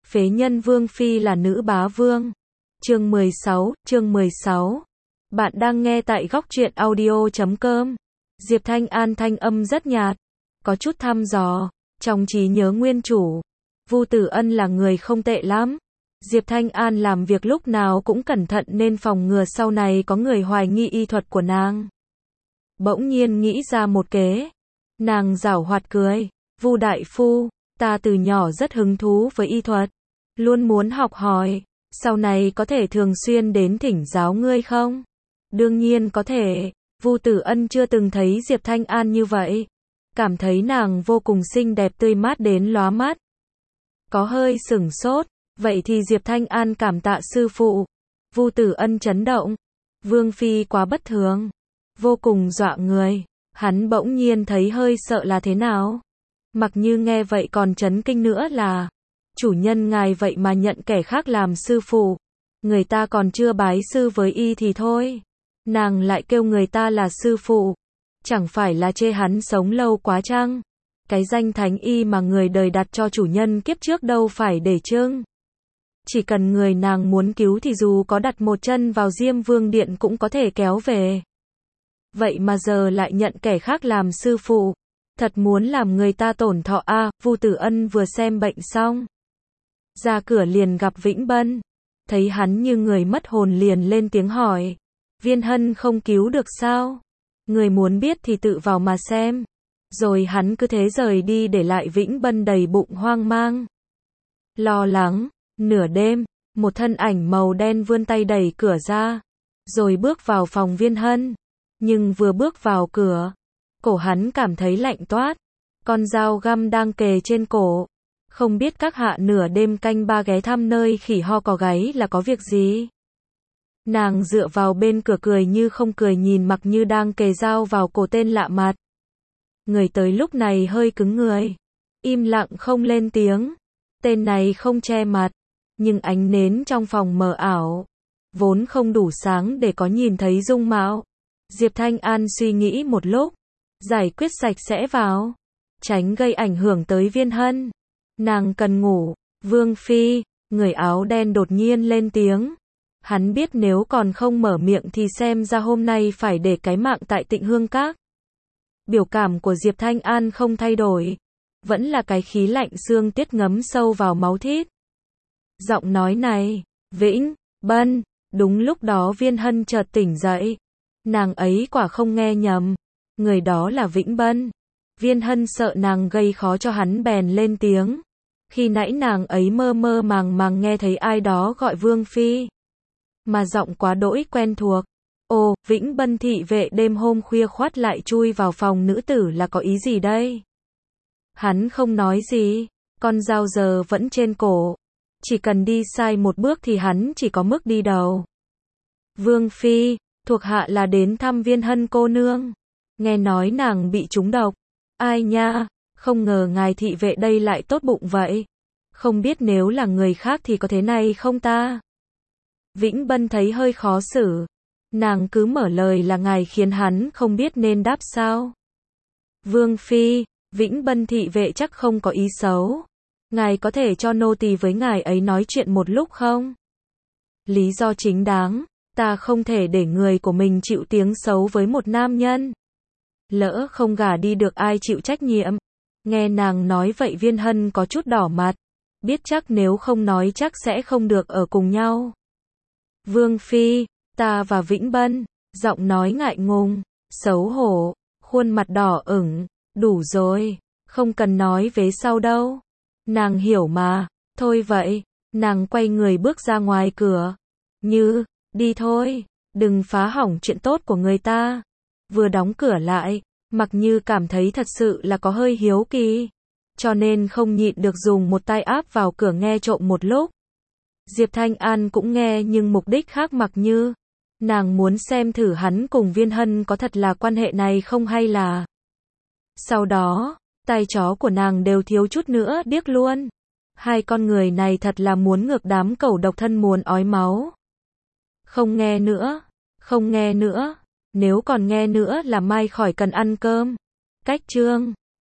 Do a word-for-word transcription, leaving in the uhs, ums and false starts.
Phế nhân Vương Phi là nữ bá vương. Chương mười sáu, chương mười sáu. Bạn đang nghe tại góc truyện audio chấm com. Diệp Thanh An thanh âm rất nhạt, có chút thăm dò, trong trí nhớ nguyên chủ. Vu Tử Ân là người không tệ lắm. Diệp Thanh An làm việc lúc nào cũng cẩn thận nên phòng ngừa sau này có người hoài nghi y thuật của nàng. Bỗng nhiên nghĩ ra một kế. Nàng giảo hoạt cười, Vu đại phu, ta từ nhỏ rất hứng thú với y thuật, luôn muốn học hỏi, sau này có thể thường xuyên đến thỉnh giáo ngươi không? Đương nhiên có thể. Vu Tử Ân chưa từng thấy Diệp Thanh An như vậy, cảm thấy nàng vô cùng xinh đẹp tươi mát đến lóa mắt. Có hơi sửng sốt, vậy thì Diệp Thanh An cảm tạ sư phụ. Vu Tử Ân chấn động, Vương Phi quá bất thường, vô cùng dọa người, hắn bỗng nhiên thấy hơi sợ là thế nào. Mặc Như nghe vậy còn chấn kinh nữa là, chủ nhân ngài vậy mà nhận kẻ khác làm sư phụ, người ta còn chưa bái sư với y thì thôi, nàng lại kêu người ta là sư phụ, chẳng phải là chê hắn sống lâu quá chăng? Cái danh thánh y mà người đời đặt cho chủ nhân kiếp trước đâu phải để trưng. Chỉ cần người nàng muốn cứu thì dù có đặt một chân vào Diêm Vương Điện cũng có thể kéo về. Vậy mà giờ lại nhận kẻ khác làm sư phụ, thật muốn làm người ta tổn thọ a. À, Vu Tử Ân vừa xem bệnh xong, ra cửa liền gặp Vĩnh Bân, thấy hắn như người mất hồn liền lên tiếng hỏi, Viên Hân không cứu được sao? Người muốn biết thì tự vào mà xem. Rồi hắn cứ thế rời đi để lại Vĩnh Bân đầy bụng hoang mang, lo lắng. Nửa đêm, một thân ảnh màu đen vươn tay đẩy cửa ra, rồi bước vào phòng Viên Hân. Nhưng vừa bước vào cửa, cổ hắn cảm thấy lạnh toát, con dao găm đang kề trên cổ. Không biết các hạ nửa đêm canh ba ghé thăm nơi khỉ ho có gáy là có việc gì? Nàng dựa vào bên cửa cười như không cười nhìn Mặc Như đang kề dao vào cổ tên lạ mặt. Người tới lúc này hơi cứng người, im lặng không lên tiếng. Tên này không che mặt, nhưng ánh nến trong phòng mờ ảo, vốn không đủ sáng để có nhìn thấy dung mạo. Diệp Thanh An suy nghĩ một lúc, giải quyết sạch sẽ vào, tránh gây ảnh hưởng tới Viên Hân. Nàng cần ngủ. Vương Phi, người áo đen đột nhiên lên tiếng. Hắn biết nếu còn không mở miệng thì xem ra hôm nay phải để cái mạng tại Tịnh Hương Các. Biểu cảm của Diệp Thanh An không thay đổi, vẫn là cái khí lạnh xương tiết ngấm sâu vào máu thịt. Giọng nói này, Vĩnh Bân. Đúng lúc đó Viên Hân chợt tỉnh dậy. Nàng ấy quả không nghe nhầm, người đó là Vĩnh Bân. Viên Hân sợ nàng gây khó cho hắn bèn lên tiếng. Khi nãy nàng ấy mơ mơ màng màng nghe thấy ai đó gọi Vương Phi, mà giọng quá đỗi quen thuộc. Ồ, Vĩnh Bân thị vệ đêm hôm khuya khoắt lại chui vào phòng nữ tử là có ý gì đây? Hắn không nói gì, con dao giờ vẫn trên cổ, chỉ cần đi sai một bước thì hắn chỉ có mức đi đầu. Vương Phi, thuộc hạ là đến thăm Viên Hân cô nương, nghe nói nàng bị trúng độc. Ai nha, không ngờ ngài thị vệ đây lại tốt bụng vậy, không biết nếu là người khác thì có thế này không ta? Vĩnh Bân thấy hơi khó xử, nàng cứ mở lời là ngài khiến hắn không biết nên đáp sao. Vương Phi, Vĩnh Bân thị vệ chắc không có ý xấu, ngài có thể cho nô tỳ với ngài ấy nói chuyện một lúc không? Lý do chính đáng, ta không thể để người của mình chịu tiếng xấu với một nam nhân. Lỡ không gả đi được ai chịu trách nhiệm. Nghe nàng nói vậy Viên Hân có chút đỏ mặt, biết chắc nếu không nói chắc sẽ không được ở cùng nhau. Vương Phi, ta và Vĩnh Bân, giọng nói ngại ngùng, xấu hổ, khuôn mặt đỏ ửng, đủ rồi, không cần nói vế sau đâu. Nàng hiểu mà, thôi vậy, nàng quay người bước ra ngoài cửa. Như, đi thôi, đừng phá hỏng chuyện tốt của người ta. Vừa đóng cửa lại, Mặc Như cảm thấy thật sự là có hơi hiếu kỳ, cho nên không nhịn được dùng một tay áp vào cửa nghe trộm một lúc. Diệp Thanh An cũng nghe nhưng mục đích khác Mặc Như. Nàng muốn xem thử hắn cùng Viên Hân có thật là quan hệ này không hay là. Sau đó, tai chó của nàng đều thiếu chút nữa điếc luôn. Hai con người này thật là muốn ngược đám cẩu độc thân muốn ói máu. Không nghe nữa, không nghe nữa. Nếu còn nghe nữa là mai khỏi cần ăn cơm. Cách chương